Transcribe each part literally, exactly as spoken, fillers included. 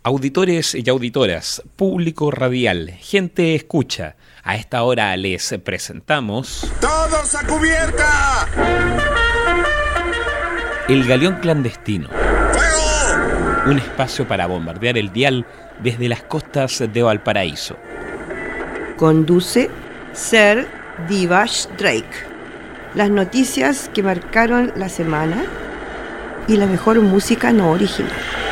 Auditores y auditoras, público radial, gente escucha, a esta hora les presentamos... ¡Todos a cubierta! El Galeón Clandestino. ¡Fuego! Un espacio para bombardear el dial desde las costas de Valparaíso. Conduce Sir Divash Drake. Las noticias que marcaron la semana y la mejor música no original.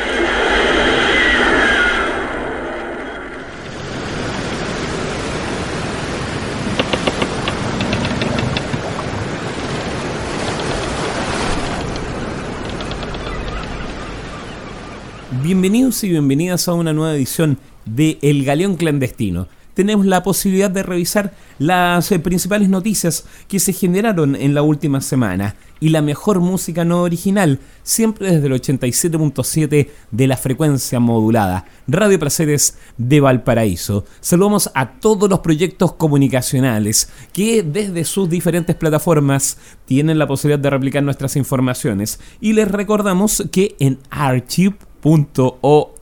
Bienvenidos y bienvenidas a una nueva edición de El Galeón Clandestino. Tenemos la posibilidad de revisar las eh, principales noticias que se generaron en la última semana y la mejor música no original, siempre desde el ochenta y siete punto siete de la frecuencia modulada, Radio Placeres de Valparaíso. Saludamos a todos los proyectos comunicacionales que desde sus diferentes plataformas tienen la posibilidad de replicar nuestras informaciones y les recordamos que en archive punto org,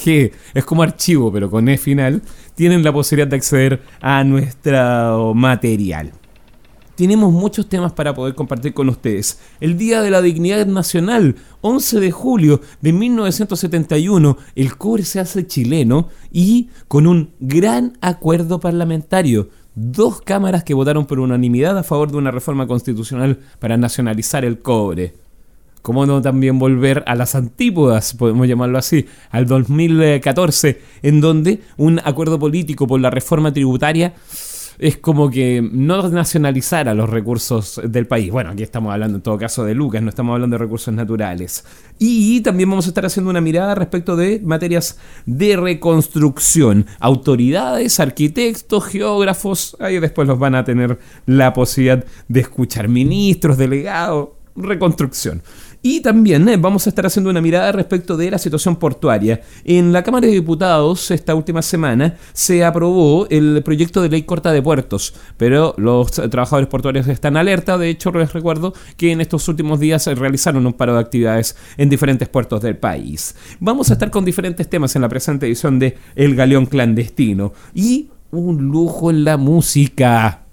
es como archivo pero con E final, tienen la posibilidad de acceder a nuestro material. Tenemos muchos temas para poder compartir con ustedes. El Día de la Dignidad Nacional, once de julio de mil novecientos setenta y uno, el cobre se hace chileno y con un gran acuerdo parlamentario. Dos cámaras que votaron por unanimidad a favor de una reforma constitucional para nacionalizar el cobre. Cómo no también volver a las antípodas, podemos llamarlo así, al dos mil catorce, en donde un acuerdo político por la reforma tributaria es como que no nacionalizara los recursos del país. Bueno, aquí estamos hablando en todo caso de lucas, no estamos hablando de recursos naturales. Y también vamos a estar haciendo una mirada respecto de materias de reconstrucción. Autoridades, arquitectos, geógrafos, ahí después los van a tener la posibilidad de escuchar. Ministros, delegados, reconstrucción. Y también eh, vamos a estar haciendo una mirada respecto de la situación portuaria. En la Cámara de Diputados esta última semana se aprobó el proyecto de ley corta de puertos, pero los trabajadores portuarios están alerta. De hecho, les recuerdo que en estos últimos días se realizaron un paro de actividades en diferentes puertos del país. Vamos a estar con diferentes temas en la presente edición de El Galeón Clandestino. Y un lujo en la música.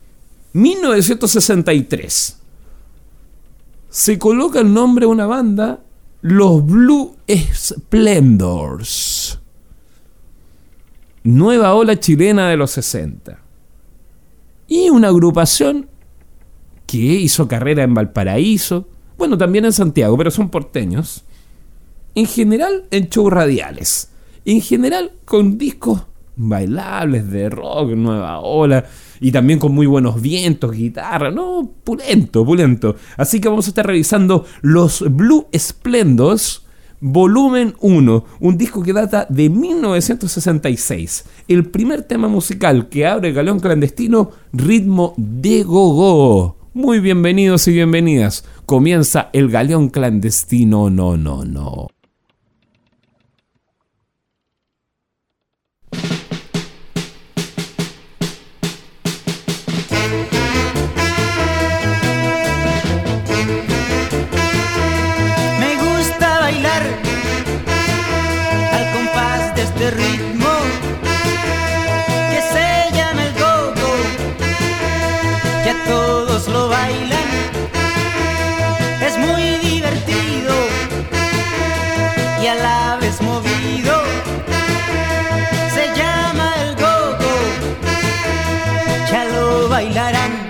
mil novecientos sesenta y tres. Se coloca el nombre de una banda, los Blue Splendors. Nueva ola chilena de los sesenta. Y una agrupación que hizo carrera en Valparaíso, bueno, también en Santiago, pero son porteños. En general en shows radiales. En general con discos bailables de rock, nueva ola, y también con muy buenos vientos, guitarra, no, pulento, pulento. Así que vamos a estar revisando los Blue Splendors volumen uno, un disco que data de mil novecientos sesenta y seis. El primer tema musical que abre el Galeón Clandestino, Ritmo de Gogó. Muy bienvenidos y bienvenidas. Comienza el Galeón Clandestino, no, no, no. Este ritmo que se llama el go-go, que a todos lo bailan, es muy divertido y a la vez movido. Se llama el go-go, ya lo bailarán.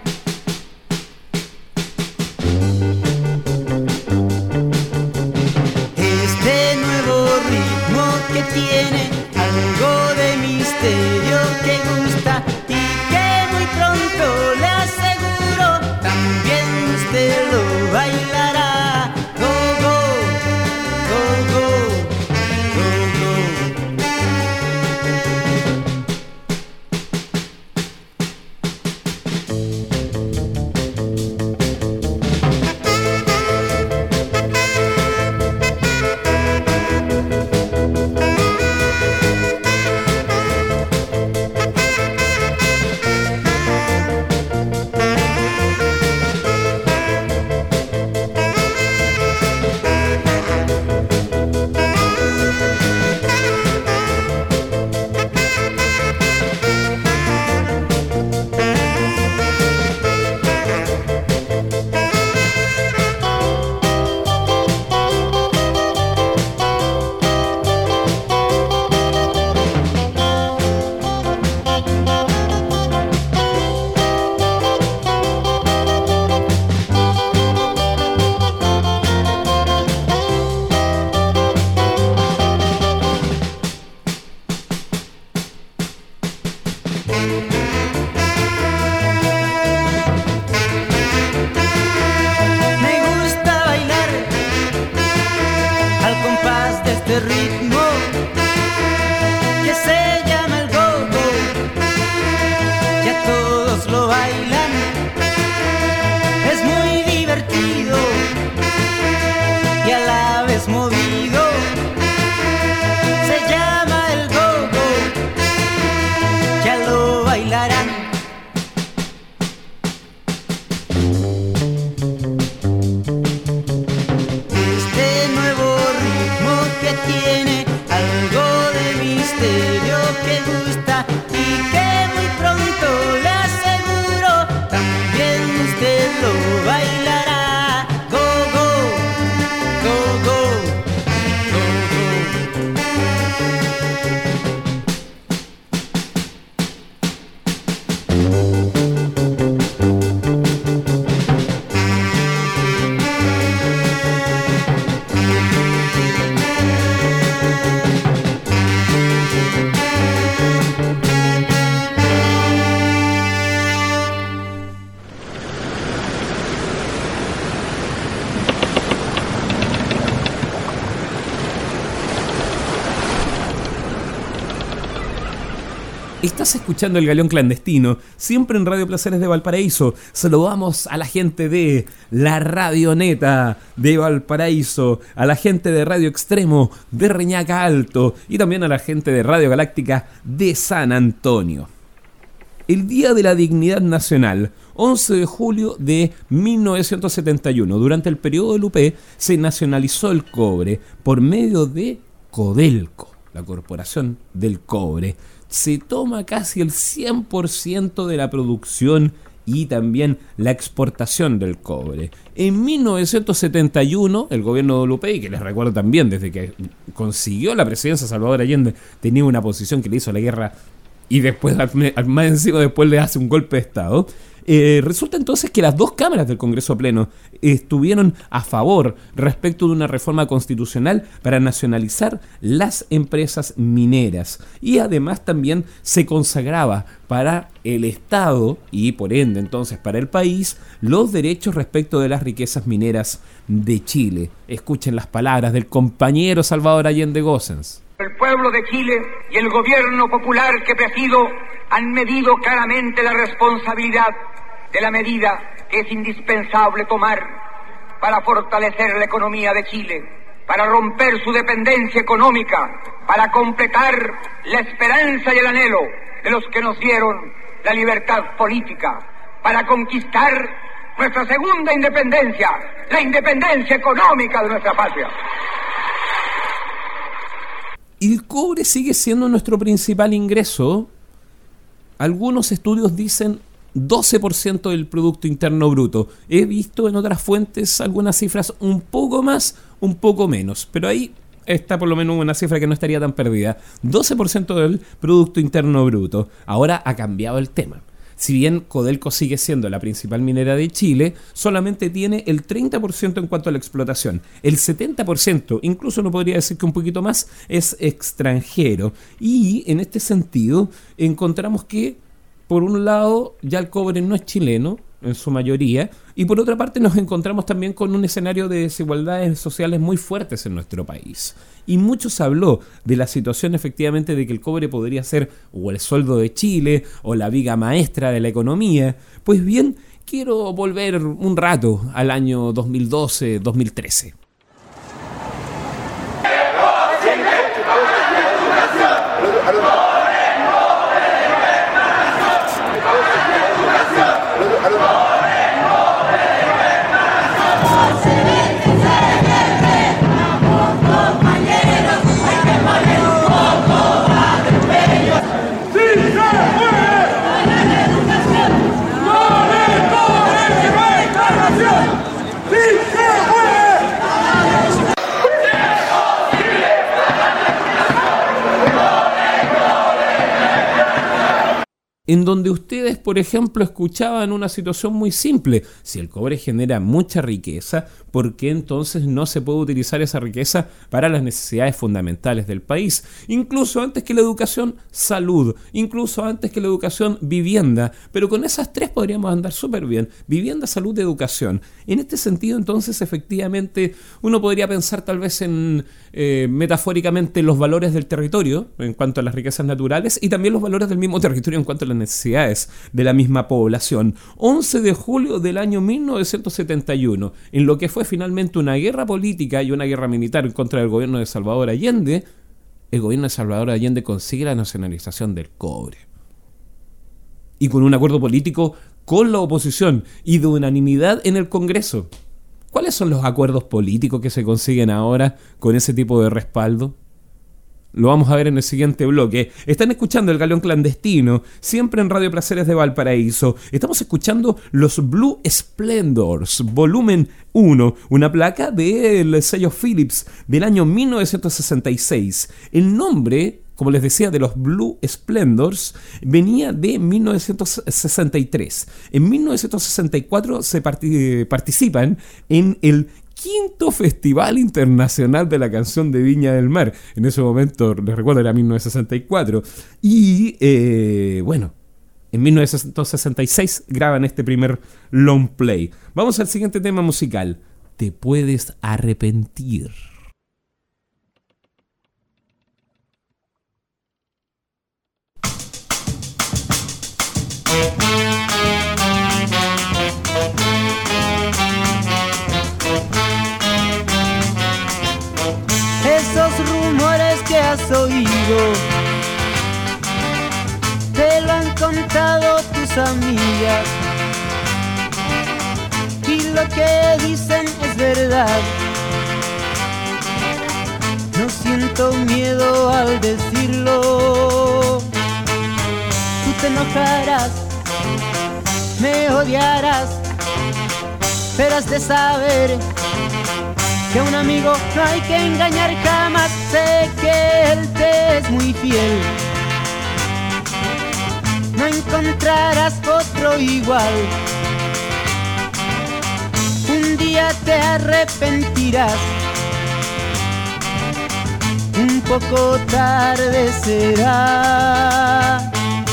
Que tiene algo de misterio que gusta y que muy pronto le aseguro también usted lo bailará. Go, go, go, go, go, go. que se llama el go-go. Ya todos lo bailan, es muy divertido y a la vez movido. Se llama el go-go, ya lo bailarán. Este nuevo ritmo que tiene algo de misterio que gusta y que muy pronto le aseguro también usted lo bailará. Go, go, go, go, go, go. Estás escuchando El Galeón Clandestino, siempre en Radio Placeres de Valparaíso. Saludamos a la gente de la Radioneta de Valparaíso, a la gente de Radio Extremo de Reñaca Alto y también a la gente de Radio Galáctica de San Antonio. El Día de la Dignidad Nacional, once de julio de mil novecientos setenta y uno. Durante el periodo del U P se nacionalizó el cobre por medio de Codelco, la Corporación del Cobre. Se toma casi el cien por ciento de la producción y también la exportación del cobre. En mil novecientos setenta y uno, el gobierno de U P, y que les recuerdo también, desde que consiguió la presidencia Salvador Allende, tenía una posición que le hizo la guerra y después, más encima, después le hace un golpe de Estado. Eh, resulta entonces que las dos cámaras del Congreso Pleno estuvieron a favor respecto de una reforma constitucional para nacionalizar las empresas mineras y además también se consagraba para el Estado y por ende entonces para el país los derechos respecto de las riquezas mineras de Chile. Escuchen las palabras del compañero Salvador Allende Gossens. El pueblo de Chile y el gobierno popular que presido han medido claramente la responsabilidad de la medida que es indispensable tomar para fortalecer la economía de Chile, para romper su dependencia económica, para completar la esperanza y el anhelo de los que nos dieron la libertad política, para conquistar nuestra segunda independencia, la independencia económica de nuestra patria. El cobre sigue siendo nuestro principal ingreso. Algunos estudios dicen doce por ciento del Producto Interno Bruto. He visto en otras fuentes algunas cifras un poco más, un poco menos, pero ahí está por lo menos una cifra que no estaría tan perdida. doce por ciento del Producto Interno Bruto. Ahora ha cambiado el tema. Si bien Codelco sigue siendo la principal minera de Chile, solamente tiene el treinta por ciento en cuanto a la explotación. El setenta por ciento, incluso no podría decir que un poquito más, es extranjero. Y en este sentido encontramos que por un lado, ya el cobre no es chileno, en su mayoría, y por otra parte nos encontramos también con un escenario de desigualdades sociales muy fuertes en nuestro país. Y mucho se habló de la situación efectivamente de que el cobre podría ser o el sueldo de Chile o la viga maestra de la economía. Pues bien, quiero volver un rato al año dos mil doce dos mil trece. En donde ustedes, por ejemplo, escuchaban una situación muy simple. Si el cobre genera mucha riqueza, ¿por qué entonces no se puede utilizar esa riqueza para las necesidades fundamentales del país? Incluso antes que la educación, salud, incluso antes que la educación, vivienda, pero con esas tres podríamos andar súper bien: vivienda, salud, educación. En este sentido, entonces, efectivamente, uno podría pensar tal vez en, eh, metafóricamente, los valores del territorio en cuanto a las riquezas naturales y también los valores del mismo territorio en cuanto a las necesidades de la misma población. once de julio del año mil novecientos setenta y uno, en lo que fue finalmente una guerra política y una guerra militar en contra del gobierno de Salvador Allende, el gobierno de Salvador Allende consigue la nacionalización del cobre. Y con un acuerdo político con la oposición y de unanimidad en el Congreso. ¿Cuáles son los acuerdos políticos que se consiguen ahora con ese tipo de respaldo? Lo vamos a ver en el siguiente bloque. Están escuchando El Galeón Clandestino, siempre en Radio Placeres de Valparaíso. Estamos escuchando los Blue Splendors, volumen uno, una placa del sello Philips del año mil novecientos sesenta y seis. El nombre, como les decía, de los Blue Splendors venía de mil novecientos sesenta y tres. En mil novecientos sesenta y cuatro se part- participan en el quinto Festival Internacional de la Canción de Viña del Mar. En ese momento, les recuerdo, era mil novecientos sesenta y cuatro. Y, eh, bueno, en mil novecientos sesenta y seis graban este primer long play. Vamos al siguiente tema musical. Te puedes arrepentir. Esos rumores que has oído te lo han contado tus amigas y lo que dicen es verdad. No siento miedo al decirlo. Tú te enojarás, me odiarás, pero has de saber que a un amigo no hay que engañar jamás. Sé que él te es muy fiel, no encontrarás otro igual. Un día te arrepentirás, un poco tarde será.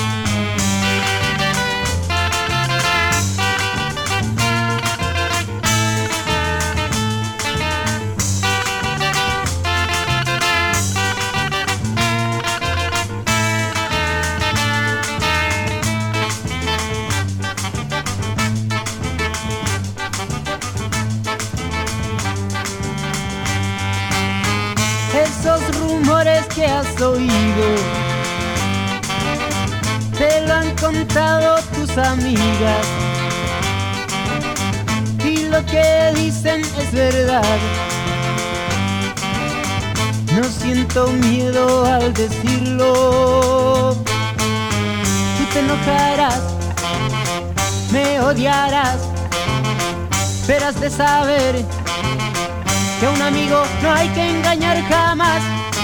Esos rumores que has oído te lo han contado tus amigas y lo que dicen es verdad. No siento miedo al decirlo. Tú te enojarás, me odiarás, pero has de saber que a un amigo no hay que engañar jamás.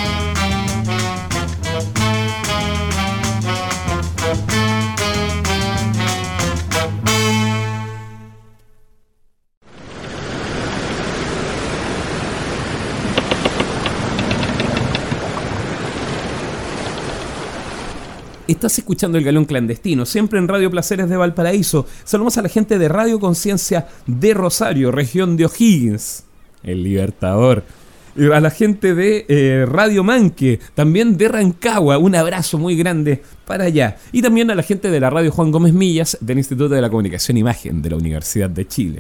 Estás escuchando El Galeón Clandestino, siempre en Radio Placeres de Valparaíso. Saludamos a la gente de Radio Conciencia de Rosario, región de O'Higgins, El Libertador. A la gente de eh, Radio Manque, también de Rancagua, un abrazo muy grande para allá. Y también a la gente de la Radio Juan Gómez Millas, del Instituto de la Comunicación e Imagen de la Universidad de Chile.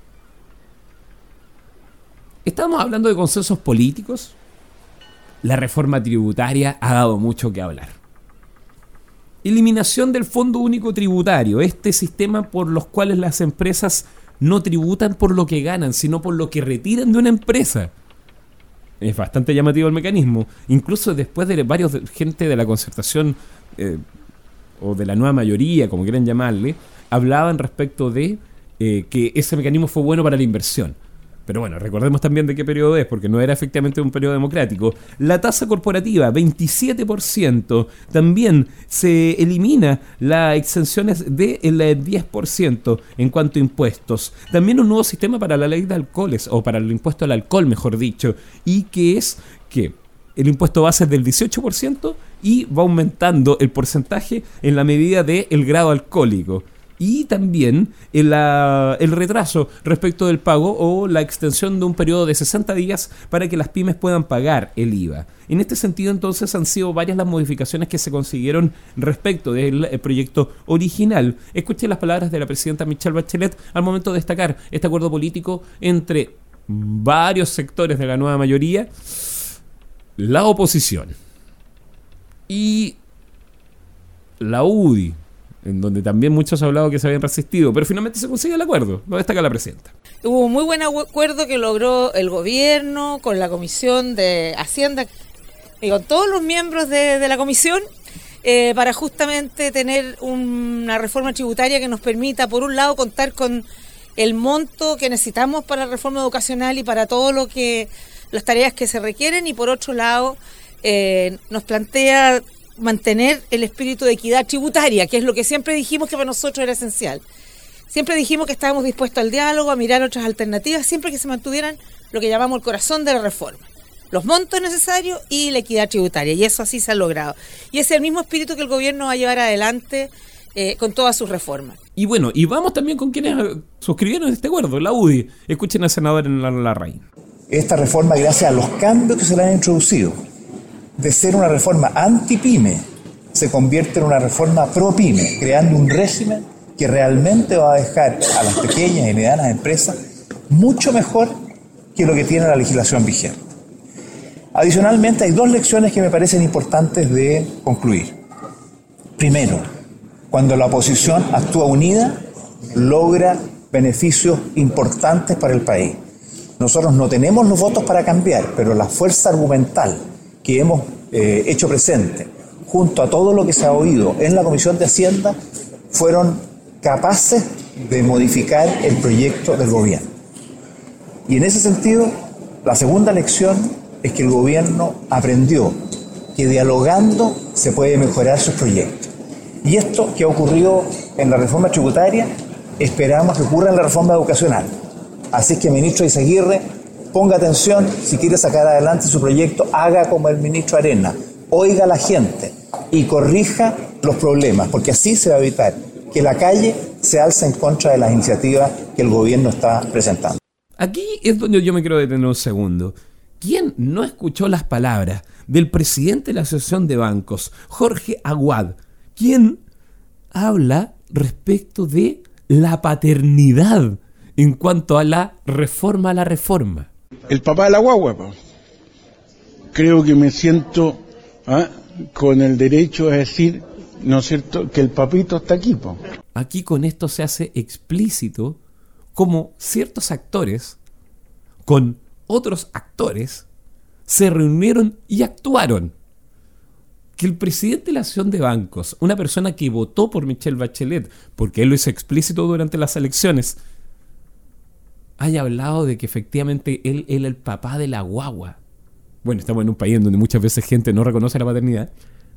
Estamos hablando de consensos políticos. La reforma tributaria ha dado mucho que hablar. Eliminación del Fondo Único Tributario, este sistema por los cuales las empresas no tributan por lo que ganan, sino por lo que retiran de una empresa. Es bastante llamativo el mecanismo. Incluso después de varios de, gente de la concertación eh, o de la nueva mayoría, como quieran llamarle, hablaban respecto de eh, que ese mecanismo fue bueno para la inversión. Pero bueno, recordemos también de qué periodo es, porque no era efectivamente un periodo democrático. La tasa corporativa, veintisiete por ciento. También se elimina las exenciones del diez por ciento en cuanto a impuestos. También un nuevo sistema para la ley de alcoholes, o para el impuesto al alcohol, mejor dicho. Y que es que el impuesto base es del dieciocho por ciento y va aumentando el porcentaje en la medida del grado alcohólico. Y también el, uh, el retraso respecto del pago o la extensión de un periodo de sesenta días para que las pymes puedan pagar el I V A. En este sentido, entonces, han sido varias las modificaciones que se consiguieron respecto del proyecto original. Escuché las palabras de la presidenta Michelle Bachelet al momento de destacar este acuerdo político entre varios sectores de la nueva mayoría, la oposición y la U D I, en donde también muchos han hablado que se habían resistido, pero finalmente se consigue el acuerdo, lo destaca la presidenta. Hubo un muy buen acuerdo que logró el gobierno con la Comisión de Hacienda y con todos los miembros de, de la comisión eh, para justamente tener una reforma tributaria que nos permita, por un lado, contar con el monto que necesitamos para la reforma educacional y para todo lo que las tareas que se requieren, y por otro lado eh, nos plantea mantener el espíritu de equidad tributaria, que es lo que siempre dijimos que para nosotros era esencial. Siempre dijimos que estábamos dispuestos al diálogo, a mirar otras alternativas, siempre que se mantuvieran lo que llamamos el corazón de la reforma, los montos necesarios y la equidad tributaria, y eso así se ha logrado. Y ese es el mismo espíritu que el gobierno va a llevar adelante eh, con todas sus reformas. Y bueno, y vamos también con quienes suscribieron este acuerdo, la U D I. Escuchen al senador en la Larraín. Esta reforma, gracias a los cambios que se le han introducido, de ser una reforma anti-pyme, se convierte en una reforma pro-pyme, creando un régimen que realmente va a dejar a las pequeñas y medianas empresas mucho mejor que lo que tiene la legislación vigente. Adicionalmente, hay dos lecciones que me parecen importantes de concluir. Primero, cuando la oposición actúa unida, logra beneficios importantes para el país. Nosotros no tenemos los votos para cambiar, pero la fuerza argumental que hemos eh, hecho presente, junto a todo lo que se ha oído en la Comisión de Hacienda, fueron capaces de modificar el proyecto del gobierno. Y en ese sentido, la segunda lección es que el gobierno aprendió que dialogando se puede mejorar sus proyectos. Y esto que ha ocurrido en la reforma tributaria, esperamos que ocurra en la reforma educacional. Así que, ministro Izaguirre, ponga atención, si quiere sacar adelante su proyecto, haga como el ministro Arena, oiga a la gente y corrija los problemas, porque así se va a evitar que la calle se alce en contra de las iniciativas que el gobierno está presentando. Aquí es donde yo me quiero detener un segundo. ¿Quién no escuchó las palabras del presidente de la Asociación de Bancos, Jorge Aguad, quien habla respecto de la paternidad en cuanto a la reforma a la reforma? El papá de la guagua, pues. Creo que me siento ¿ah? con el derecho a decir, ¿no es cierto?, que el papito está aquí, pues. Aquí con esto se hace explícito cómo ciertos actores con otros actores se reunieron y actuaron. Que el presidente de la Asociación de Bancos, una persona que votó por Michelle Bachelet, porque él lo hizo explícito durante las elecciones, haya hablado de que efectivamente él era el papá de la guagua. Bueno, estamos en un país en donde muchas veces gente no reconoce la paternidad.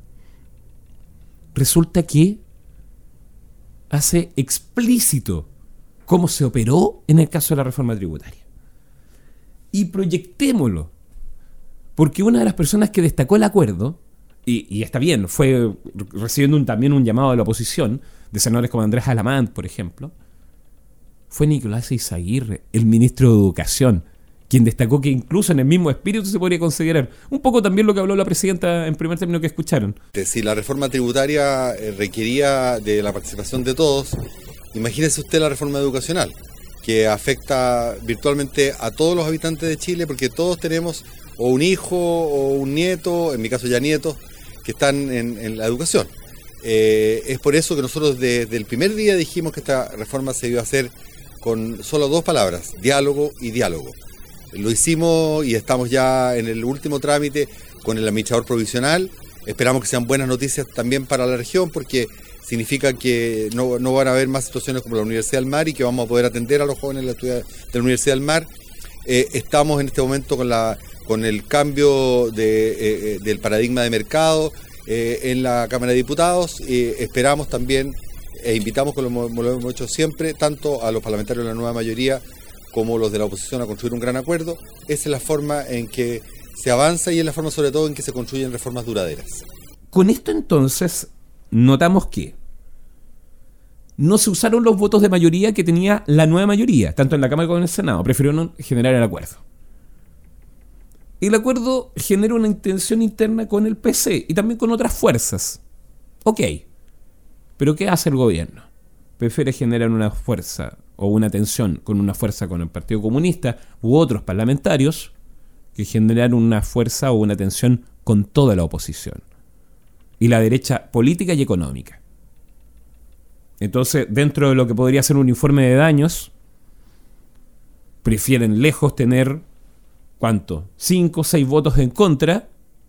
Resulta que hace explícito cómo se operó en el caso de la reforma tributaria. Y proyectémoslo, porque una de las personas que destacó el acuerdo, y, y está bien, fue recibiendo un, también un llamado de la oposición, de senadores como Andrés Alamán, por ejemplo, fue Nicolás Izaguirre, el ministro de Educación, quien destacó que incluso en el mismo espíritu se podría considerar un poco también lo que habló la presidenta en primer término que escucharon. Si la reforma tributaria requería de la participación de todos, imagínese usted la reforma educacional, que afecta virtualmente a todos los habitantes de Chile, porque todos tenemos o un hijo o un nieto, en mi caso ya nietos, que están en, en la educación. Eh, es por eso que nosotros desde el primer día dijimos que esta reforma se iba a hacer con solo dos palabras, diálogo y diálogo. Lo hicimos y estamos ya en el último trámite con el administrador provisional. Esperamos que sean buenas noticias también para la región, porque significa que no, no van a haber más situaciones como la Universidad del Mar y que vamos a poder atender a los jóvenes de la, de la Universidad del Mar. Eh, estamos en este momento con la con el cambio de, eh, del paradigma de mercado eh, en la Cámara de Diputados. Eh, esperamos también e invitamos, como lo hemos hecho siempre, tanto a los parlamentarios de la nueva mayoría como los de la oposición a construir un gran acuerdo. Esa es la forma en que se avanza y es la forma sobre todo en que se construyen reformas duraderas. Con esto entonces notamos que no se usaron los votos de mayoría que tenía la nueva mayoría, tanto en la Cámara como en el Senado. Prefirieron generar el acuerdo. El acuerdo genera una intención interna con el P C y también con otras fuerzas. Ok, pero ¿qué hace el gobierno? Prefiere generar una fuerza o una tensión con una fuerza con el Partido Comunista u otros parlamentarios que generar una fuerza o una tensión con toda la oposición y la derecha política y económica. Entonces, dentro de lo que podría ser un informe de daños, prefieren lejos tener, ¿cuánto? Cinco o seis votos en contra,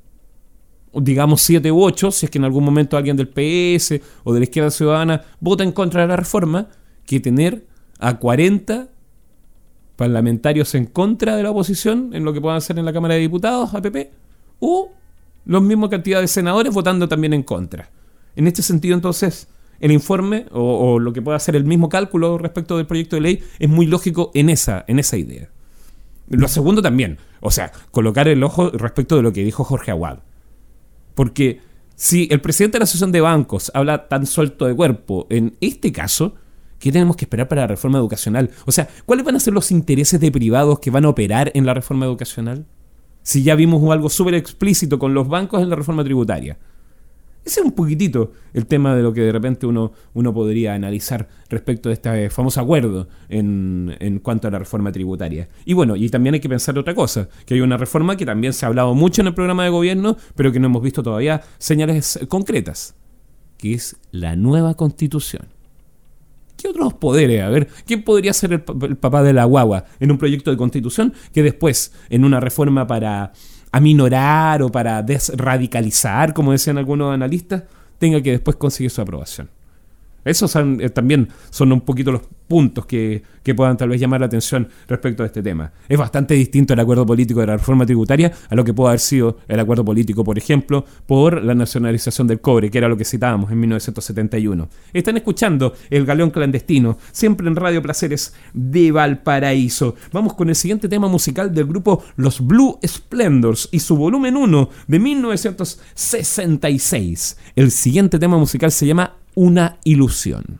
digamos siete u ocho, si es que en algún momento alguien del P S o de la Izquierda Ciudadana vota en contra de la reforma, que tener a cuarenta parlamentarios en contra de la oposición en lo que puedan hacer en la Cámara de Diputados, A P P, o la misma cantidad de senadores votando también en contra. En este sentido, entonces, el informe o, o lo que pueda hacer el mismo cálculo respecto del proyecto de ley es muy lógico en esa, en esa idea. Lo segundo también, o sea, colocar el ojo respecto de lo que dijo Jorge Aguad. Porque si el presidente de la Asociación de Bancos habla tan suelto de cuerpo en este caso, ¿qué tenemos que esperar para la reforma educacional? O sea, ¿cuáles van a ser los intereses de privados que van a operar en la reforma educacional? Si ya vimos algo súper explícito con los bancos en la reforma tributaria. Ese es un poquitito el tema de lo que de repente uno, uno podría analizar respecto de este famoso acuerdo en, en cuanto a la reforma tributaria. Y bueno, y también hay que pensar otra cosa, que hay una reforma que también se ha hablado mucho en el programa de gobierno, pero que no hemos visto todavía señales concretas, que es la nueva Constitución. ¿Qué otros poderes? A ver, ¿quién podría ser el, el papá de la guagua en un proyecto de Constitución que después, en una reforma para aminorar o para desradicalizar, como decían algunos analistas, tenga que después conseguir su aprobación? Esos son, eh, también son un poquito los puntos que, que puedan tal vez llamar la atención respecto a este tema. Es bastante distinto el acuerdo político de la reforma tributaria a lo que pudo haber sido el acuerdo político, por ejemplo, por la nacionalización del cobre, que era lo que citábamos en mil novecientos setenta y uno. Están escuchando El Galeón Clandestino, siempre en Radio Placeres de Valparaíso. Vamos con el siguiente tema musical del grupo Los Blue Splendors y su volumen uno de mil novecientos sesenta y seis. El siguiente tema musical se llama Una Ilusión.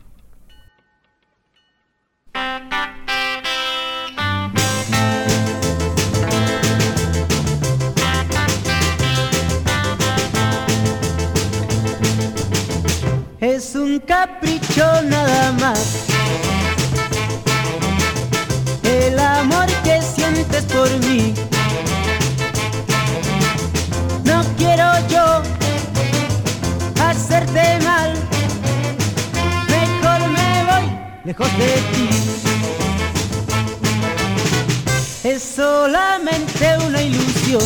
Es un capricho nada más, el amor que sientes por mí. No quiero yo hacerte mal, mejor me voy lejos de ti. Es solamente una ilusión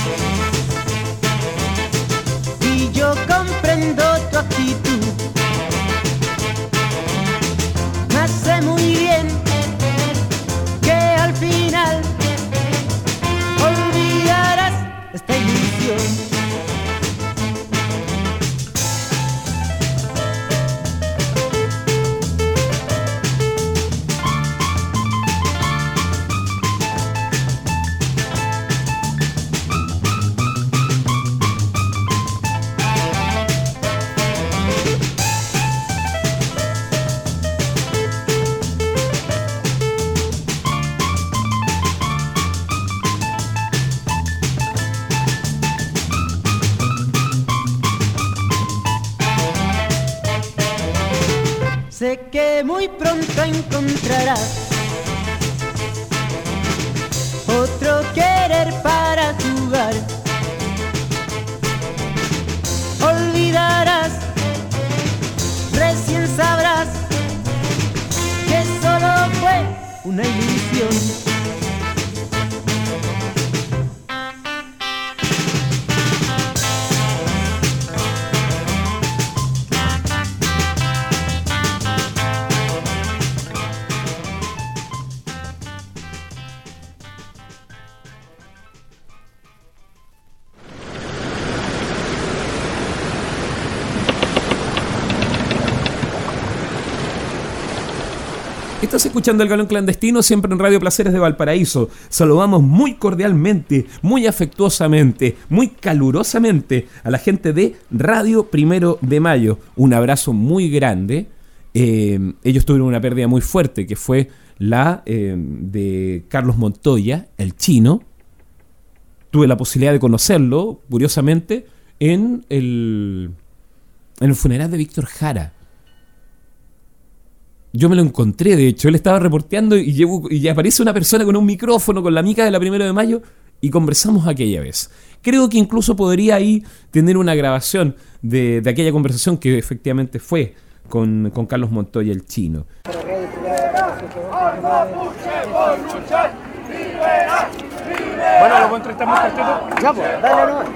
y yo comprendo tu actitud. Me sé muy bien que al final olvidarás esta ilusión. Sé que muy pronto encontrarás otro querer para jugar. Olvidarás, recién sabrás que solo fue una ilusión. Estás escuchando El Galeón Clandestino, siempre en Radio Placeres de Valparaíso. Saludamos muy cordialmente, muy afectuosamente, muy calurosamente a la gente de Radio Primero de Mayo. Un abrazo muy grande. Eh, ellos tuvieron una pérdida muy fuerte, que fue la eh, de Carlos Montoya, el chino. Tuve la posibilidad de conocerlo, curiosamente, en el, en el funeral de Víctor Jara. Yo me lo encontré, de hecho, él estaba reporteando y, llevo, y aparece una persona con un micrófono, con la mica de la Primero de Mayo, y conversamos aquella vez. Creo que incluso podría ahí tener una grabación de, de aquella conversación que efectivamente fue con, con Carlos Montoya, el chino. Bueno, lo entrevistamos cartito. Ya, pues, dale, no.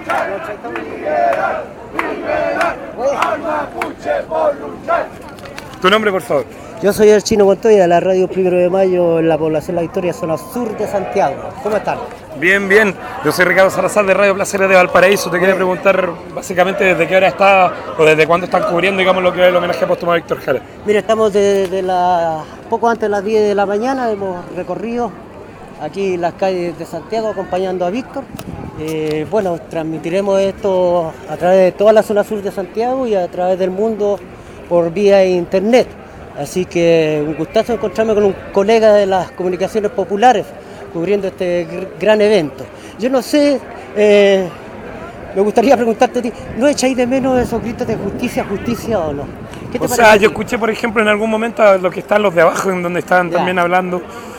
Tu nombre, por favor. Yo soy el Chino Montoya de la Radio Primero de Mayo en la población La Victoria, zona sur de Santiago. ¿Cómo están? Bien, bien. Yo soy Ricardo Salazar de Radio Placeres de Valparaíso. Te quería preguntar básicamente desde qué hora está o desde cuándo están cubriendo, digamos, lo que es el homenaje póstumo a Víctor Jara. Mira, estamos desde la, poco antes de las diez de la mañana, hemos recorrido aquí las calles de Santiago acompañando a Víctor. Eh, bueno, transmitiremos esto a través de toda la zona sur de Santiago y a través del mundo por vía internet. Así que un gustazo encontrarme con un colega de las comunicaciones populares cubriendo este gran evento. Yo no sé, eh, me gustaría preguntarte a ti, ¿no echáis de menos esos gritos de justicia, justicia o no? ¿Qué te o sea, yo escuché, por ejemplo, en algún momento a los que están los de abajo, en donde estaban ya. también hablando,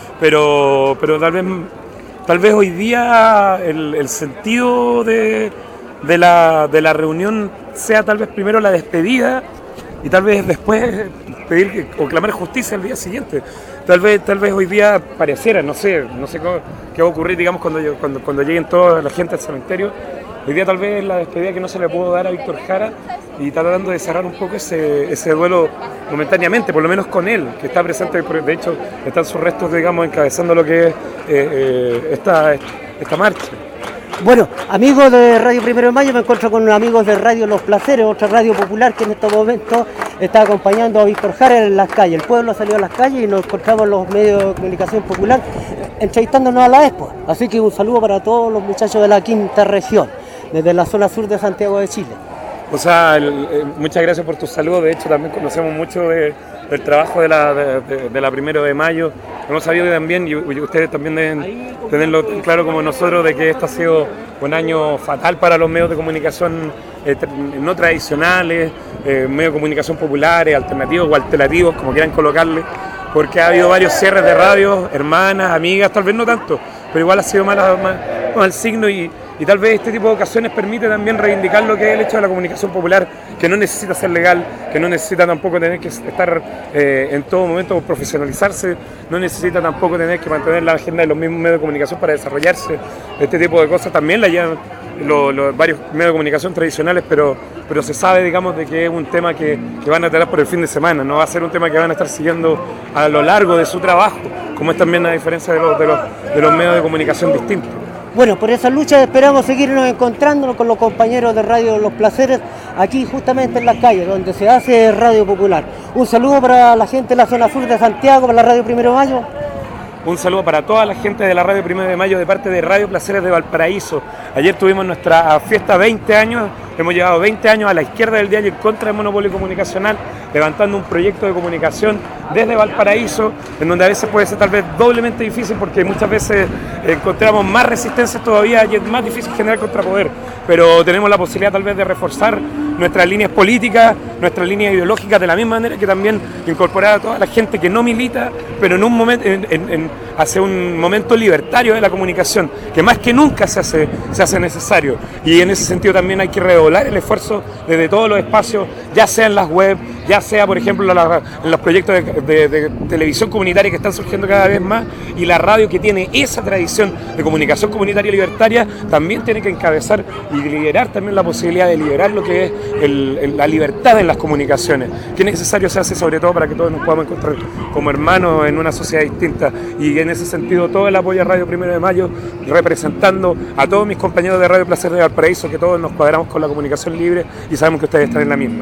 pero, pero tal vez tal vez hoy día el, el sentido de, de, la, de la reunión sea tal vez primero la despedida y tal vez después pedir o clamar justicia el día siguiente. Tal vez, tal vez hoy día pareciera, no sé, no sé cómo, qué va a ocurrir, digamos, cuando, cuando, cuando lleguen toda la gente al cementerio. Hoy día tal vez la despedida que no se le pudo dar a Víctor Jara y está tratando de cerrar un poco ese, ese duelo momentáneamente, por lo menos con él, que está presente, de hecho están sus restos, digamos, encabezando lo que es eh, eh, esta, esta marcha. Bueno, amigos de Radio Primero de Mayo, me encuentro con amigos de Radio Los Placeres, otra radio popular que en estos momentos está acompañando a Víctor Jara en las calles. El pueblo salió a las calles y nos encontramos en los medios de comunicación popular entrevistándonos a la Expo. Así que un saludo para todos los muchachos de la quinta región, desde la zona sur de Santiago de Chile. O sea, el, eh, muchas gracias por tu saludo. De hecho, también conocemos mucho de, del trabajo de la, de, de, de la Primero de Mayo. Hemos sabido también, y, y ustedes también deben tenerlo claro como nosotros, de que este ha sido un año fatal para los medios de comunicación eh, no tradicionales, eh, medios de comunicación populares, alternativos o alternativos, como quieran colocarle, porque ha habido varios cierres de radios, hermanas, amigas, tal vez no tanto, pero igual ha sido mal, mal, mal signo y Y tal vez este tipo de ocasiones permite también reivindicar lo que es el hecho de la comunicación popular, que no necesita ser legal, que no necesita tampoco tener que estar eh, en todo momento profesionalizarse, no necesita tampoco tener que mantener la agenda de los mismos medios de comunicación para desarrollarse. Este tipo de cosas también la llevan los, los varios medios de comunicación tradicionales, pero, pero se sabe, digamos, de que es un tema que, que van a tratar por el fin de semana, no va a ser un tema que van a estar siguiendo a lo largo de su trabajo, como es también la diferencia de los, de los, de los medios de comunicación distintos. Bueno, por esa lucha esperamos seguirnos encontrándonos con los compañeros de Radio Los Placeres, aquí justamente en la calle, donde se hace Radio Popular. Un saludo para la gente de la zona sur de Santiago, para la Radio Primero de Mayo. Un saludo para toda la gente de la Radio Primero de Mayo de parte de Radio Placeres de Valparaíso. Ayer tuvimos nuestra fiesta veinte años, hemos llevado veinte años a la izquierda del diario en contra del monopolio comunicacional, levantando un proyecto de comunicación desde Valparaíso, en donde a veces puede ser tal vez doblemente difícil porque muchas veces encontramos más resistencias todavía y es más difícil generar contrapoder, pero tenemos la posibilidad tal vez de reforzar nuestras líneas políticas, nuestras líneas ideológicas, de la misma manera que también incorporar a toda la gente que no milita, pero en un momento, en, en, en, hacia un momento libertario de la comunicación, que más que nunca se hace, se hace necesario. Y en ese sentido también hay que redoblar el esfuerzo desde todos los espacios, ya sea en las web, ya sea, por ejemplo, la, en los proyectos de, de, de televisión comunitaria que están surgiendo cada vez más, y la radio, que tiene esa tradición de comunicación comunitaria libertaria, también tiene que encabezar y liderar también la posibilidad de liberar lo que es el, el, la libertad en las comunicaciones, que es necesario se hace sobre todo para que todos nos podamos encontrar como hermanos en una sociedad distinta. Y en ese sentido todo el apoyo a Radio Primero de Mayo, representando a todos mis compañeros de Radio Placer de Valparaíso, que todos nos cuadramos con la comunicación libre y sabemos que ustedes están en la misma.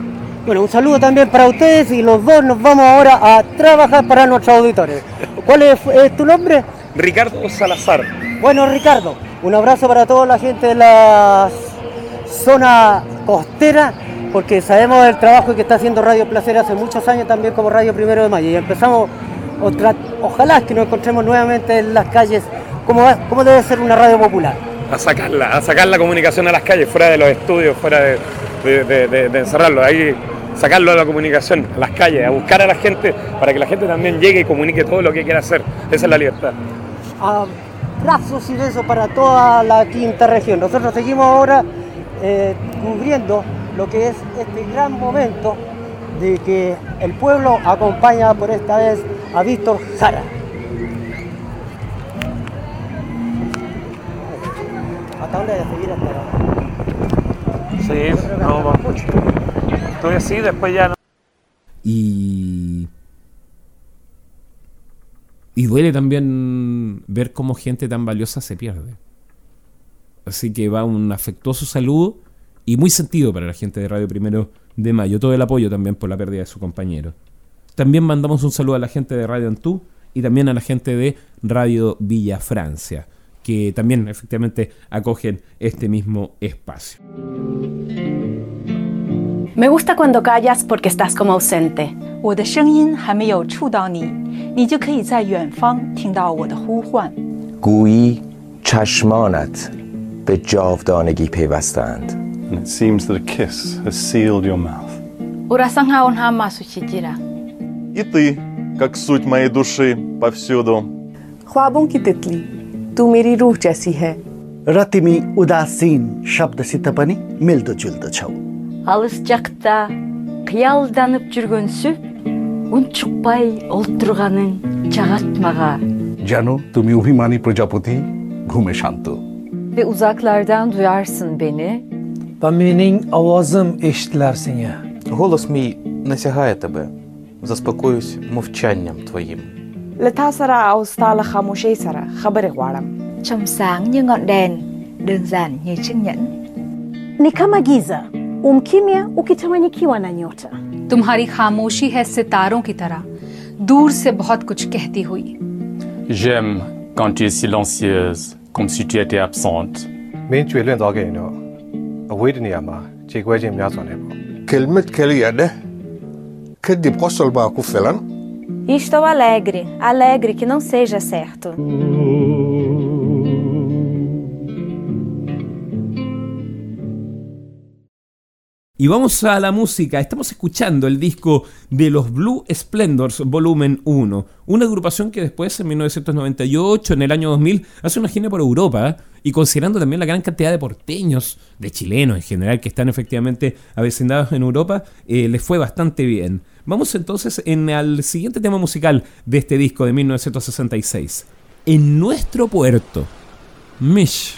Bueno, un saludo también para ustedes y los dos nos vamos ahora a trabajar para nuestros auditores. ¿Cuál es, es tu nombre? Ricardo Salazar. Bueno, Ricardo, un abrazo para toda la gente de la zona costera, porque sabemos del trabajo que está haciendo Radio Placer hace muchos años también como Radio Primero de Mayo. Y empezamos, otra, ojalá que nos encontremos nuevamente en las calles, como, como debe ser una radio popular. A sacarla, a sacar la comunicación a las calles, fuera de los estudios, fuera de, de, de, de, de encerrarlo, ahí sacarlo a la comunicación, a las calles, a buscar a la gente para que la gente también llegue y comunique todo lo que quiera hacer. Esa es la libertad. Abrazos y besos para toda la quinta región. Nosotros seguimos ahora eh, cubriendo lo que es este gran momento de que el pueblo acompaña por esta vez a Víctor Jara. ¿Hasta dónde hay que seguir hasta ahora? Sí, no, vamos. Estoy así, después ya no. Y... Y duele también ver cómo gente tan valiosa se pierde. Así que va un afectuoso saludo y muy sentido para la gente de Radio Primero de Mayo. Todo el apoyo también por la pérdida de su compañero. También mandamos un saludo a la gente de Radio Antú y también a la gente de Radio Villa Francia, que también efectivamente acogen este mismo espacio. Me gusta cuando callas porque estás como ausente. 我的声音还没有触到你，你就可以在远方听到我的呼唤。 گویی چشمانت به جاودانگی پیوستند. And it seems that a kiss has sealed your mouth. Урасан хаун хамасу читира. И ты, как суть моей души, повсюду. ख्वाबों की तितली, तू मेरी रूह जैसी है. र तिमी उदासीन शब्दसित पनि मिल्दो जुल्दो छौ. Alışacakta kıyaldanıp жүргөнсүп, унчукпай олтурганын чагатмага. Cano, তুমি অভিমানী প্রজাপতি, ঘুমে শান্ত. Ve uzaklardan duyarsın beni. Та менің авазым eşittiler seni. Голос мій насягає тебе. Заспокоюсь мовчанням твоїм. Leta sara austala khamoshay sara khabar غواړم. Trong sáng như ngọn đèn, đơn giản như chiếc nhẫn. Ni kama giza, umkimya ukichanganyikiwa na nyota. तुम्हारी खामोशी है सितारों की तरह, दूर से बहुत कुछ कहती हुई. J'aime quand tu es silencieuse, comme si tu étais absente. မင်းကျွေလွင့်သွားခဲ့ရင်တော့အဝေးတနေရာမှာခြေခွဲခြင်းများစွာနဲ့ပေါ့ كلمة كليادة كدي بقصل باكو فعلا. Estou alegre, alegre que não seja certo. Y vamos a la música. Estamos escuchando el disco de los Blue Splendors Volumen uno, una agrupación que después, en mil novecientos noventa y ocho, en el año dos mil, hace una gira por Europa, ¿eh? Y considerando también la gran cantidad de porteños, de chilenos en general, que están efectivamente avecindados en Europa, eh, les fue bastante bien. Vamos entonces en al siguiente tema musical de este disco de mil novecientos sesenta y seis. En nuestro puerto, Mish.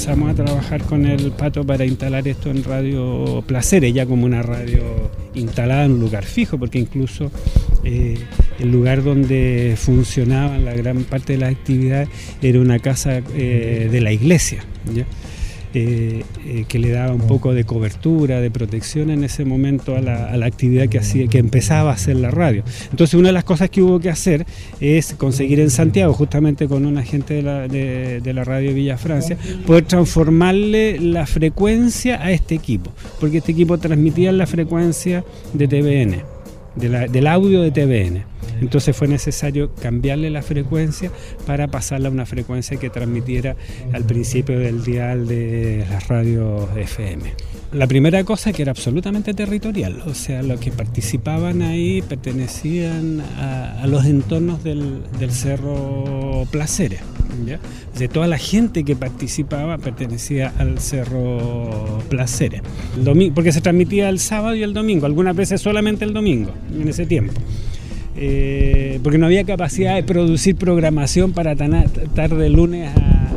empezamos a trabajar con el Pato para instalar esto en Radio Placeres, ya como una radio instalada en un lugar fijo, porque incluso eh, el lugar donde funcionaban la gran parte de las actividades era una casa eh, de la iglesia, ¿ya? Eh, eh, que le daba un poco de cobertura, de protección en ese momento a la, a la actividad que hacía, que empezaba a hacer la radio. Entonces una de las cosas que hubo que hacer es conseguir en Santiago, justamente con un agente de la, de, de la radio Villa Francia, poder transformarle la frecuencia a este equipo, porque este equipo transmitía la frecuencia de T V N, de la, del audio de T V N. Entonces fue necesario cambiarle la frecuencia para pasarla a una frecuencia que transmitiera al principio del dial de las radios F M. La primera cosa que era absolutamente territorial, o sea, los que participaban ahí pertenecían a, a los entornos del, del Cerro Placeres, ¿ya? De toda la gente que participaba pertenecía al Cerro Placeres, el domingo, porque se transmitía el sábado y el domingo, algunas veces solamente el domingo en ese tiempo. Eh, porque no había capacidad de producir programación para estar de lunes a,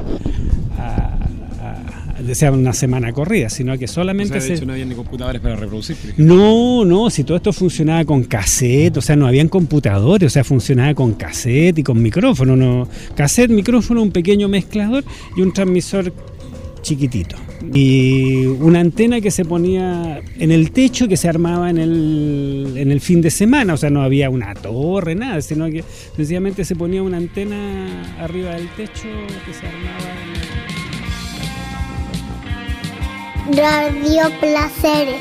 a, a, a sea una semana corrida, sino que solamente... O sea, de se... hecho no había ni computadores para reproducir. No, no, si todo esto funcionaba con cassette, o sea, no habían computadores, o sea, funcionaba con cassette y con micrófono, no, cassette, micrófono, un pequeño mezclador y un transmisor chiquitito. Y una antena que se ponía en el techo, que se armaba en el, en el fin de semana, o sea, no había una torre, nada, sino que sencillamente se ponía una antena arriba del techo que se armaba en... Radio Placeres.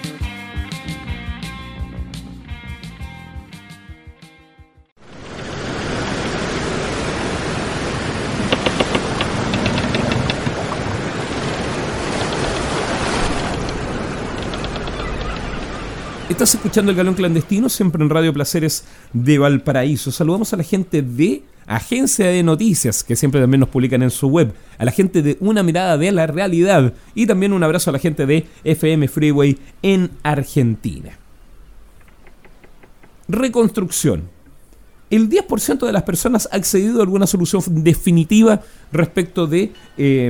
Estás escuchando El Galeón Clandestino, siempre en Radio Placeres de Valparaíso. Saludamos a la gente de Agencia de Noticias, que siempre también nos publican en su web, a la gente de Una Mirada de la Realidad y también un abrazo a la gente de F M Freeway en Argentina. Reconstrucción. El diez por ciento de las personas ha accedido a alguna solución definitiva respecto de eh,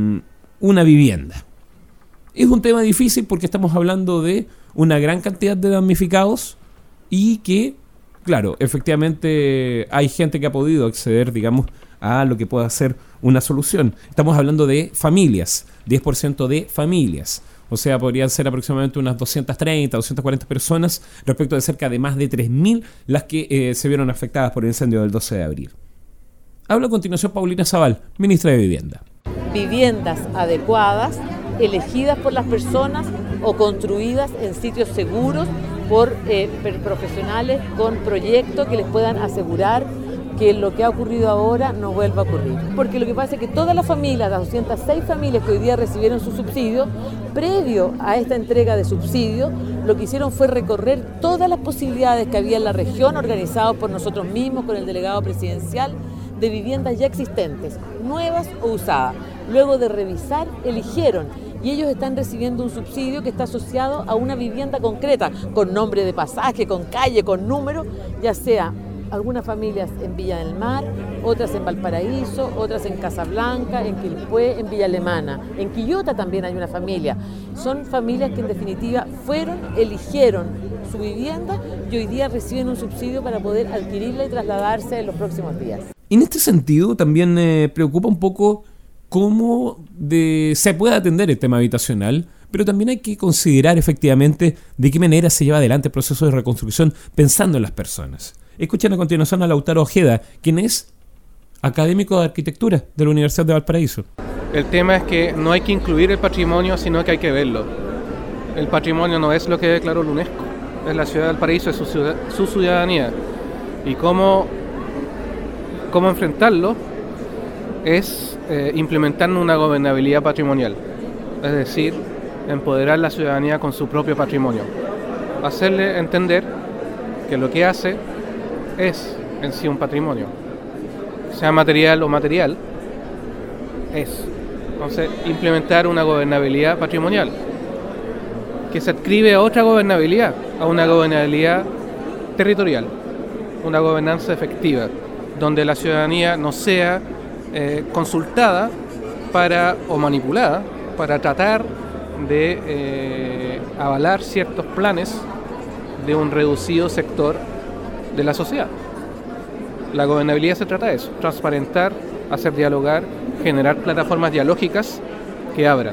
una vivienda. Es un tema difícil porque estamos hablando de una gran cantidad de damnificados y que, claro, efectivamente hay gente que ha podido acceder, digamos, a lo que pueda ser una solución. Estamos hablando de familias, diez por ciento de familias. O sea, podrían ser aproximadamente unas doscientas treinta, doscientas cuarenta personas respecto de cerca de más de tres mil las que eh, se vieron afectadas por el incendio del doce de abril. Habla a continuación Paulina Zabal, ministra de Vivienda. Viviendas adecuadas, elegidas por las personas o construidas en sitios seguros por eh, profesionales con proyectos que les puedan asegurar que lo que ha ocurrido ahora no vuelva a ocurrir. Porque lo que pasa es que todas las familias, las doscientas seis familias que hoy día recibieron su subsidio, previo a esta entrega de subsidio, lo que hicieron fue recorrer todas las posibilidades que había en la región, organizados por nosotros mismos, con el delegado presidencial, de viviendas ya existentes, nuevas o usadas. Luego de revisar, eligieron y ellos están recibiendo un subsidio que está asociado a una vivienda concreta, con nombre de pasaje, con calle, con número, ya sea algunas familias en Villa del Mar, otras en Valparaíso, otras en Casablanca, en Quilpué, en Villa Alemana. En Quillota también hay una familia. Son familias que en definitiva fueron, eligieron su vivienda y hoy día reciben un subsidio para poder adquirirla y trasladarse en los próximos días. En este sentido también eh, preocupa un poco cómo de, se puede atender el tema habitacional, pero también hay que considerar efectivamente de qué manera se lleva adelante el proceso de reconstrucción pensando en las personas. Escuchen a continuación a Lautaro Ojeda, quien es académico de arquitectura de la Universidad de Valparaíso. El tema es que no hay que incluir el patrimonio, sino que hay que verlo. El patrimonio no es lo que declaró la UNESCO, es la ciudad de Valparaíso, es su, ciudad, su ciudadanía. Y cómo, cómo enfrentarlo es eh, implementando una gobernabilidad patrimonial, es decir, empoderar la ciudadanía con su propio patrimonio, hacerle entender que lo que hace es en sí un patrimonio, sea material o material, es. Entonces, implementar una gobernabilidad patrimonial que se adscribe a otra gobernabilidad, a una gobernabilidad territorial, una gobernanza efectiva, donde la ciudadanía no sea eh, consultada para, o manipulada para tratar de eh, avalar ciertos planes de un reducido sector de la sociedad. La gobernabilidad se trata de eso, transparentar, hacer dialogar, generar plataformas dialógicas que abran.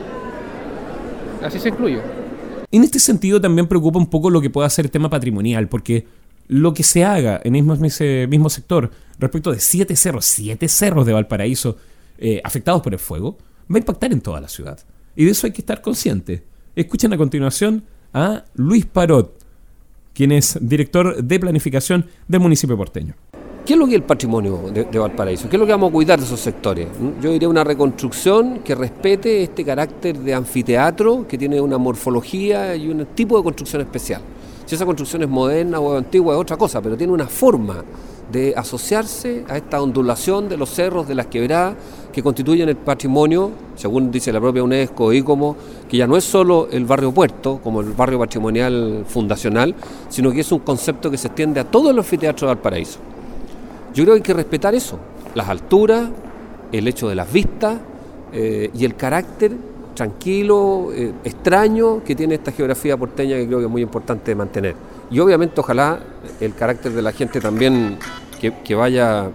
Así se incluye. En este sentido también preocupa un poco lo que pueda ser el tema patrimonial, porque lo que se haga en el mismo, ese mismo sector respecto de siete cerros, siete cerros de Valparaíso eh, afectados por el fuego, va a impactar en toda la ciudad. Y de eso hay que estar consciente. Escuchen a continuación a Luis Parot, quien es director de planificación del municipio porteño. ¿Qué es lo que es el patrimonio de, de Valparaíso? ¿Qué es lo que vamos a cuidar de esos sectores? Yo diría una reconstrucción que respete este carácter de anfiteatro, que tiene una morfología y un tipo de construcción especial. Si esa construcción es moderna o antigua es otra cosa, pero tiene una forma de asociarse a esta ondulación de los cerros, de las quebradas, que constituyen el patrimonio, según dice la propia UNESCO, I C O M O, que ya no es solo el barrio Puerto, como el barrio patrimonial fundacional, sino que es un concepto que se extiende a todo el anfiteatro de Valparaíso. Yo creo que hay que respetar eso, las alturas, el hecho de las vistas eh, y el carácter tranquilo, eh, extraño que tiene esta geografía porteña, que creo que es muy importante mantener. Y obviamente ojalá el carácter de la gente también que, que vaya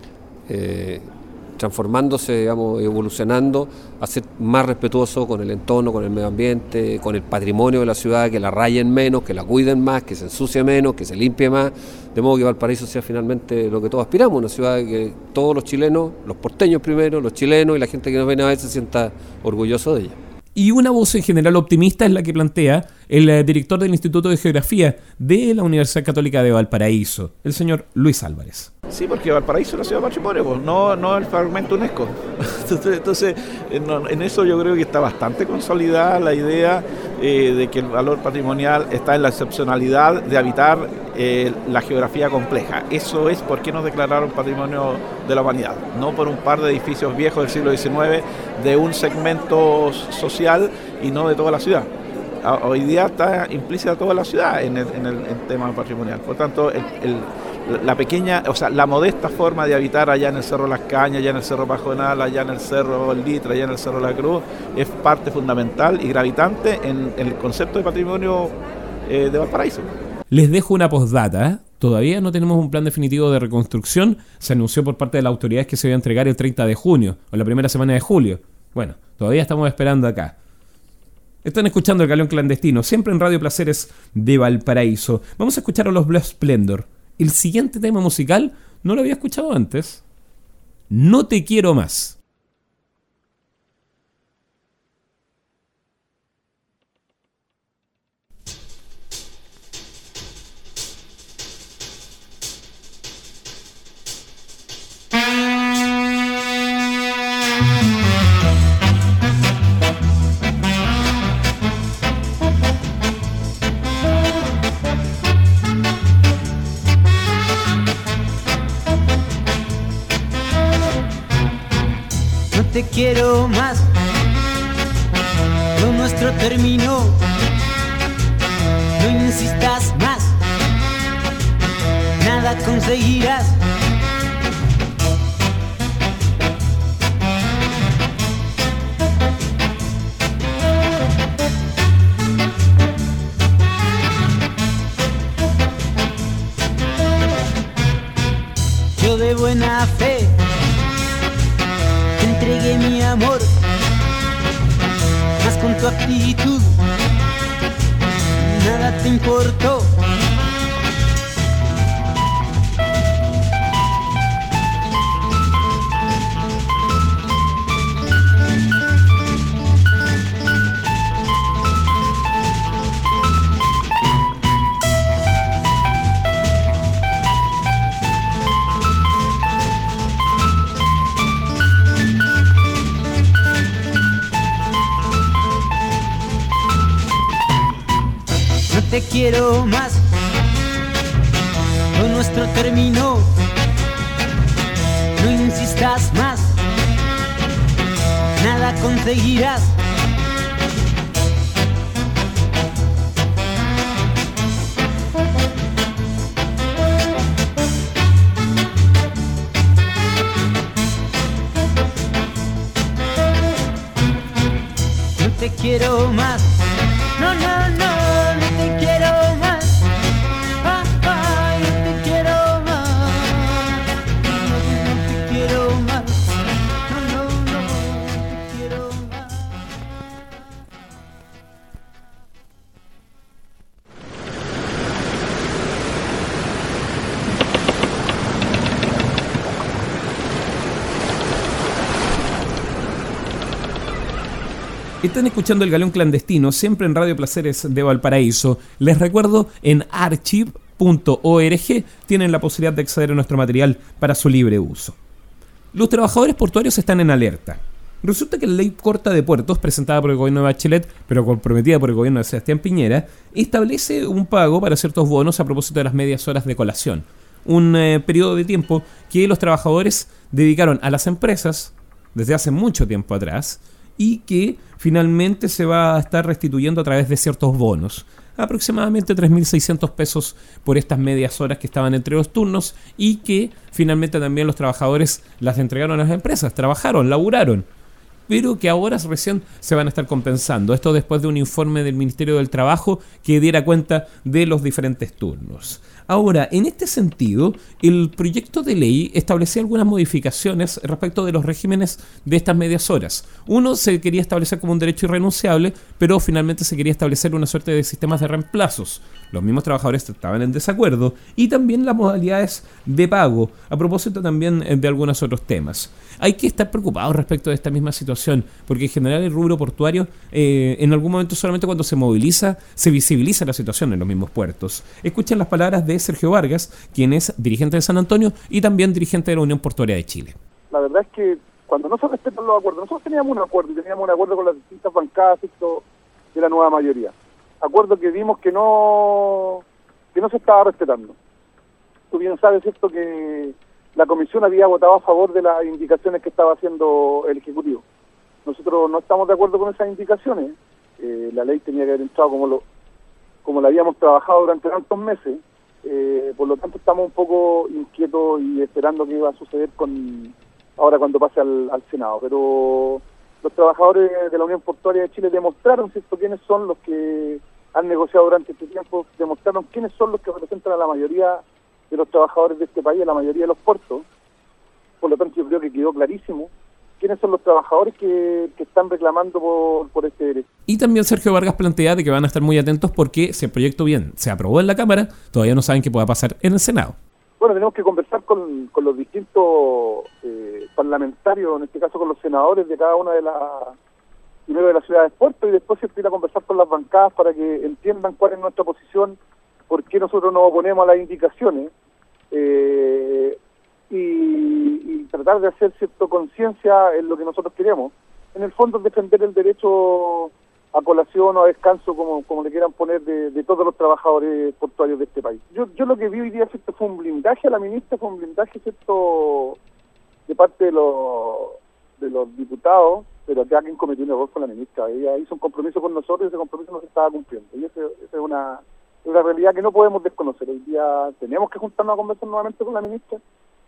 eh, transformándose, digamos, evolucionando, a ser más respetuoso con el entorno, con el medio ambiente, con el patrimonio de la ciudad, que la rayen menos, que la cuiden más, que se ensucie menos, que se limpie más, de modo que Valparaíso sea finalmente lo que todos aspiramos, una ciudad que todos los chilenos, los porteños primero, los chilenos y la gente que nos viene a ver se sienta orgulloso de ella. Y una voz en general optimista es la que plantea el eh, director del Instituto de Geografía de la Universidad Católica de Valparaíso, el señor Luis Álvarez. Sí, porque Valparaíso es una ciudad patrimonio, pues, no, no el fragmento UNESCO. Entonces, entonces en, en eso yo creo que está bastante consolidada la idea eh, de que el valor patrimonial está en la excepcionalidad de habitar eh, la geografía compleja. Eso es por qué nos declararon patrimonio de la humanidad, no por un par de edificios viejos del siglo diecinueve de un segmento social y no de toda la ciudad. Hoy día está implícita toda la ciudad en el, en el, en el tema patrimonial. Por tanto, el, el, la pequeña, o sea, la modesta forma de habitar allá en el Cerro Las Cañas, allá en el Cerro Pajonal, allá en el Cerro El Litra, allá en el Cerro La Cruz, es parte fundamental y gravitante en, en el concepto de patrimonio eh, de Valparaíso. Les dejo una postdata, ¿eh? Todavía no tenemos un plan definitivo de reconstrucción. Se anunció por parte de las autoridades que se iba a entregar el treinta de junio o la primera semana de julio. Bueno, todavía estamos esperando acá. Están escuchando El Galeón Clandestino, siempre en Radio Placeres de Valparaíso. Vamos a escuchar a los Blue Splendor. El siguiente tema musical no lo había escuchado antes. No te quiero más. Te quiero más, lo nuestro terminó, no insistas más, nada conseguirás. Yo de buena fe entregué mi amor, mas con tu actitud nada te importó. Te quiero más, lo nuestro terminó, no insistas más, nada conseguirás. quiero más. No, no, no, no te quiero más. Ah, ah, no te quiero más. No, no te quiero más. No, no, no, no te quiero más. Están escuchando El Galeón Clandestino, siempre en Radio Placeres de Valparaíso. Les recuerdo, en archive punto org tienen la posibilidad de acceder a nuestro material para su libre uso. Los trabajadores portuarios están en alerta. Resulta que la ley corta de puertos, presentada por el gobierno de Bachelet, pero comprometida por el gobierno de Sebastián Piñera, establece un pago para ciertos bonos a propósito de las medias horas de colación. Un eh, periodo de tiempo que los trabajadores dedicaron a las empresas desde hace mucho tiempo atrás, y que finalmente se va a estar restituyendo a través de ciertos bonos. Aproximadamente tres mil seiscientos pesos por estas medias horas que estaban entre los turnos y que finalmente también los trabajadores las entregaron a las empresas, trabajaron, laburaron, pero que ahora recién se van a estar compensando. Esto después de un informe del Ministerio del Trabajo que diera cuenta de los diferentes turnos. Ahora, en este sentido, el proyecto de ley establecía algunas modificaciones respecto de los regímenes de estas medias horas. Uno se quería establecer como un derecho irrenunciable, pero finalmente se quería establecer una suerte de sistemas de reemplazos. Los mismos trabajadores estaban en desacuerdo. Y también las modalidades de pago, a propósito también de algunos otros temas. Hay que estar preocupados respecto de esta misma situación, porque en general el rubro portuario, eh, en algún momento solamente cuando se moviliza, se visibiliza la situación en los mismos puertos. Escuchen las palabras de Sergio Vargas, quien es dirigente de San Antonio y también dirigente de la Unión Portuaria de Chile. La verdad es que cuando no se respetan los acuerdos, nosotros teníamos un acuerdo y teníamos un acuerdo con las distintas bancadas de la nueva mayoría. Acuerdo que vimos que no que no se estaba respetando. Tú bien sabes esto, que la comisión había votado a favor de las indicaciones que estaba haciendo el Ejecutivo. Nosotros no estamos de acuerdo con esas indicaciones. Eh, la ley tenía que haber entrado como lo como la habíamos trabajado durante tantos meses. Eh, por lo tanto estamos un poco inquietos y esperando qué va a suceder con ahora cuando pase al, al Senado. Pero los trabajadores de la Unión Portuaria de Chile demostraron, ¿cierto?, quiénes son los que han negociado durante este tiempo, demostraron quiénes son los que representan a la mayoría de los trabajadores de este país, a la mayoría de los puertos. Por lo tanto yo creo que quedó clarísimo quiénes son los trabajadores que, que están reclamando por, por este derecho. Y también Sergio Vargas plantea de que van a estar muy atentos porque si el proyecto bien se aprobó en la Cámara, todavía no saben qué pueda pasar en el Senado. Bueno, tenemos que conversar con, con los distintos eh, parlamentarios, en este caso con los senadores de cada una de las, primero de las ciudades puertos, y después se ir a conversar con las bancadas para que entiendan cuál es nuestra posición, por qué nosotros nos oponemos a las indicaciones, eh, y, y tratar de hacer cierta conciencia en lo que nosotros queremos. En el fondo es defender el derecho a colación o a descanso, como, como le quieran poner, de, de todos los trabajadores portuarios de este país. Yo yo lo que vi hoy día, ¿cierto?, fue un blindaje a la ministra, fue un blindaje, ¿cierto?, de parte de los de los diputados, pero acá alguien cometió un error con la ministra. Ella hizo un compromiso con nosotros y ese compromiso no se estaba cumpliendo. Y esa es una, una realidad que no podemos desconocer. Hoy día tenemos que juntarnos a conversar nuevamente con la ministra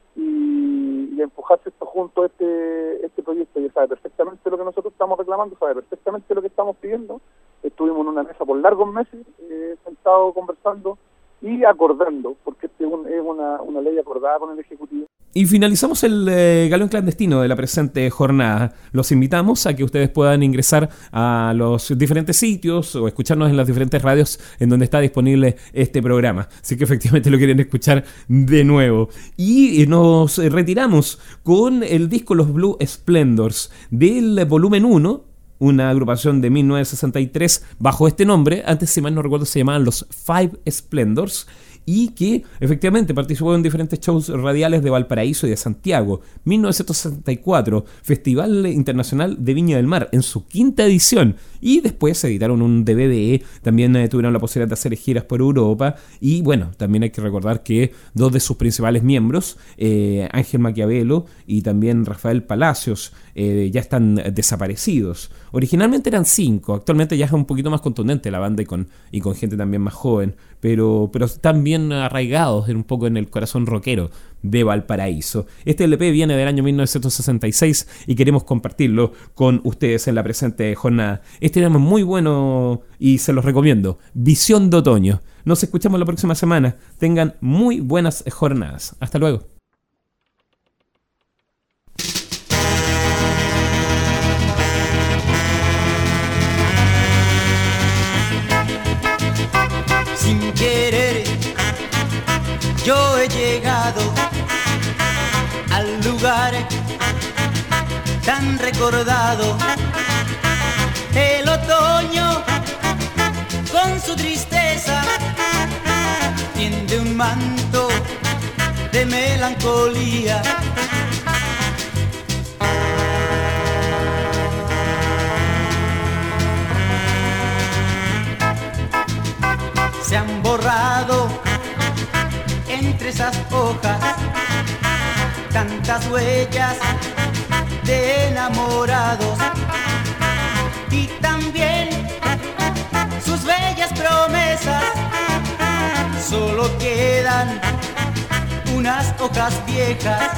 y, y empujarse esto junto a este, este proyecto. Ella sabe perfectamente lo que nosotros estamos reclamando, sabe perfectamente lo que estamos pidiendo. Estuvimos en una mesa por largos meses, eh, sentados conversando y acordando, porque este es, un, es una, una ley acordada con el Ejecutivo. Y finalizamos el eh, Galeón Clandestino de la presente jornada. Los invitamos a que ustedes puedan ingresar a los diferentes sitios o escucharnos en las diferentes radios en donde está disponible este programa, si que efectivamente lo quieren escuchar de nuevo. Y nos retiramos con el disco Los Blue Splendors del volumen uno, una agrupación de mil novecientos sesenta y tres bajo este nombre. Antes, si mal no recuerdo, se llamaban los Five Splendors, y que efectivamente participó en diferentes shows radiales de Valparaíso y de Santiago. mil novecientos sesenta y cuatro, Festival Internacional de Viña del Mar, en su quinta edición. Y después se editaron un D V D, también eh, tuvieron la posibilidad de hacer giras por Europa. Y bueno, también hay que recordar que dos de sus principales miembros, eh, Ángel Maquiavelo y también Rafael Palacios, eh, ya están desaparecidos. Originalmente eran cinco, actualmente ya es un poquito más contundente la banda y con, y con gente también más joven, pero, pero están bien bien arraigados en un poco en el corazón rockero de Valparaíso. Este L P viene del año mil novecientos sesenta y seis y queremos compartirlo con ustedes en la presente jornada. Este tema es muy bueno y se los recomiendo. Visión de Otoño. Nos escuchamos la próxima semana. Tengan muy buenas jornadas. Hasta luego. Sin querer, yo he llegado al lugar tan recordado. El otoño con su tristeza tiende un manto de melancolía. Se han borrado entre esas hojas tantas huellas de enamorados y también sus bellas promesas. Solo quedan unas hojas viejas.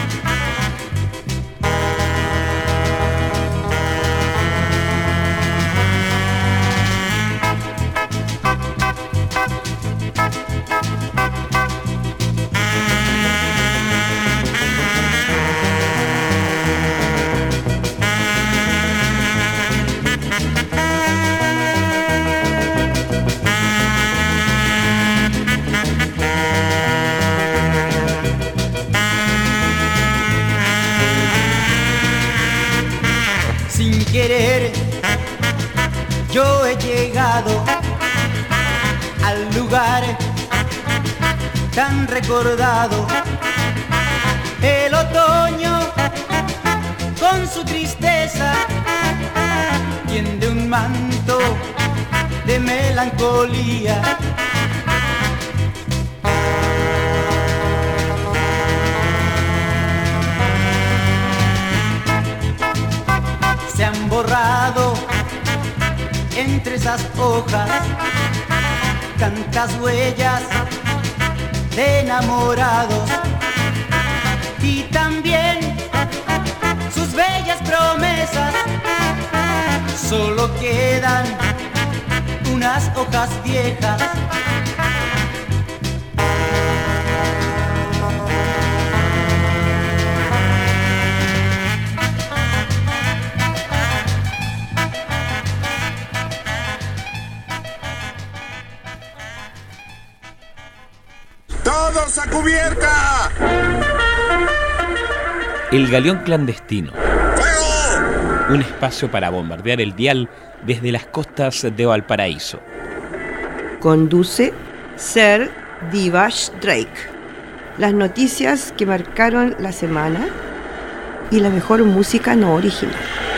Sin querer, yo he llegado al lugar tan recordado. El otoño con su tristeza tiende un manto de melancolía. Se han borrado entre esas hojas tantas huellas de enamorados y también sus bellas promesas. Solo quedan unas hojas viejas. ¡Todos a cubierta! El Galeón Clandestino. Un espacio para bombardear el dial desde las costas de Valparaíso. Conduce Sir Divash Drake. Las noticias que marcaron la semana y la mejor música no original.